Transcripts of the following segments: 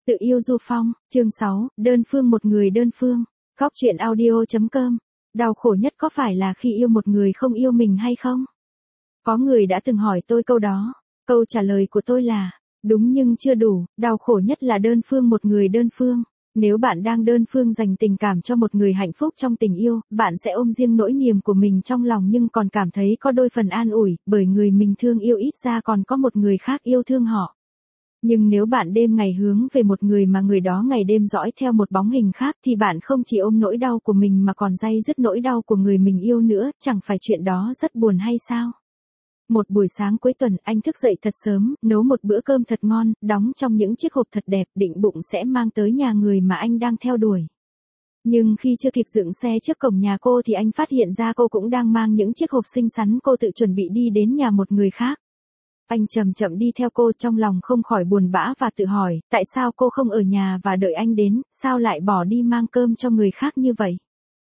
Tự yêu du phong, chương 6, đơn phương một người đơn phương. Góc truyện audio.com. Đau khổ nhất có phải là khi yêu một người không yêu mình hay không? Có người đã từng hỏi tôi câu đó. Câu trả lời của tôi là, đúng nhưng chưa đủ, đau khổ nhất là đơn phương một người đơn phương. Nếu bạn đang đơn phương dành tình cảm cho một người hạnh phúc trong tình yêu, bạn sẽ ôm riêng nỗi niềm của mình trong lòng nhưng còn cảm thấy có đôi phần an ủi, bởi người mình thương yêu ít ra còn có một người khác yêu thương họ. Nhưng nếu bạn đêm ngày hướng về một người mà người đó ngày đêm dõi theo một bóng hình khác thì bạn không chỉ ôm nỗi đau của mình mà còn day dứt nỗi đau của người mình yêu nữa, chẳng phải chuyện đó rất buồn hay sao? Một buổi sáng cuối tuần, anh thức dậy thật sớm, nấu một bữa cơm thật ngon, đóng trong những chiếc hộp thật đẹp, định bụng sẽ mang tới nhà người mà anh đang theo đuổi. Nhưng khi chưa kịp dựng xe trước cổng nhà cô thì anh phát hiện ra cô cũng đang mang những chiếc hộp xinh xắn cô tự chuẩn bị đi đến nhà một người khác. Anh chậm chậm đi theo cô, trong lòng không khỏi buồn bã và tự hỏi, tại sao cô không ở nhà và đợi anh đến, sao lại bỏ đi mang cơm cho người khác như vậy?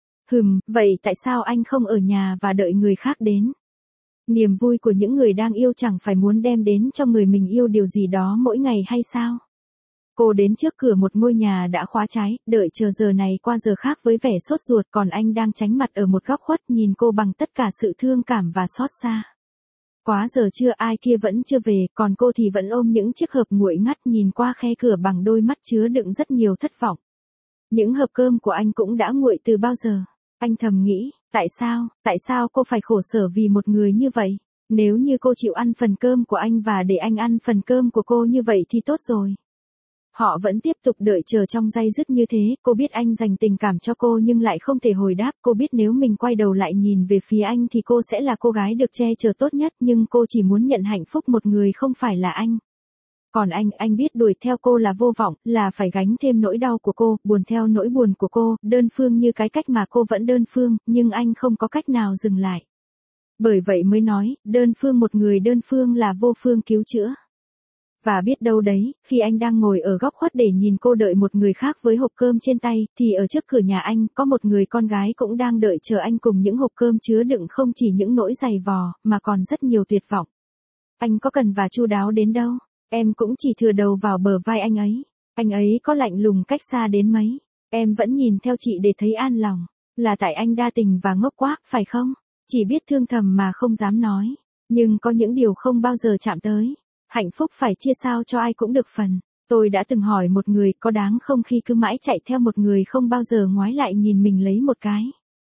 Vậy tại sao anh không ở nhà và đợi người khác đến? Niềm vui của những người đang yêu chẳng phải muốn đem đến cho người mình yêu điều gì đó mỗi ngày hay sao? Cô đến trước cửa một ngôi nhà đã khóa trái, đợi chờ giờ này qua giờ khác với vẻ sốt ruột, còn anh đang tránh mặt ở một góc khuất nhìn cô bằng tất cả sự thương cảm và xót xa. Quá giờ trưa ai kia vẫn chưa về, còn cô thì vẫn ôm những chiếc hộp nguội ngắt nhìn qua khe cửa bằng đôi mắt chứa đựng rất nhiều thất vọng. Những hộp cơm của anh cũng đã nguội từ bao giờ. Anh thầm nghĩ, tại sao cô phải khổ sở vì một người như vậy? Nếu như cô chịu ăn phần cơm của anh và để anh ăn phần cơm của cô như vậy thì tốt rồi. Họ vẫn tiếp tục đợi chờ trong day dứt như thế, cô biết anh dành tình cảm cho cô nhưng lại không thể hồi đáp, cô biết nếu mình quay đầu lại nhìn về phía anh thì cô sẽ là cô gái được che chở tốt nhất, nhưng cô chỉ muốn nhận hạnh phúc một người không phải là anh. Còn anh biết đuổi theo cô là vô vọng, là phải gánh thêm nỗi đau của cô, buồn theo nỗi buồn của cô, đơn phương như cái cách mà cô vẫn đơn phương, nhưng anh không có cách nào dừng lại. Bởi vậy mới nói, đơn phương một người đơn phương là vô phương cứu chữa. Và biết đâu đấy, khi anh đang ngồi ở góc khuất để nhìn cô đợi một người khác với hộp cơm trên tay, thì ở trước cửa nhà anh, có một người con gái cũng đang đợi chờ anh cùng những hộp cơm chứa đựng không chỉ những nỗi dày vò, mà còn rất nhiều tuyệt vọng. Anh có cần và chu đáo đến đâu, em cũng chỉ thừa đầu vào bờ vai anh ấy. Anh ấy có lạnh lùng cách xa đến mấy, em vẫn nhìn theo chị để thấy an lòng. Là tại anh đa tình và ngốc quá, phải không? Chỉ biết thương thầm mà không dám nói. Nhưng có những điều không bao giờ chạm tới. Hạnh phúc phải chia sao cho ai cũng được phần. Tôi đã từng hỏi một người có đáng không khi cứ mãi chạy theo một người không bao giờ ngoái lại nhìn mình lấy một cái.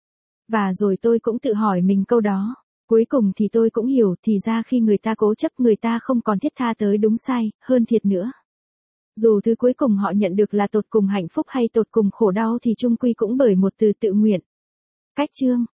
Và rồi tôi cũng tự hỏi mình câu đó. Cuối cùng thì tôi cũng hiểu, thì ra khi người ta cố chấp người ta không còn thiết tha tới đúng sai, hơn thiệt nữa. Dù thứ cuối cùng họ nhận được là tột cùng hạnh phúc hay tột cùng khổ đau thì chung quy cũng bởi một từ tự nguyện. Cách chương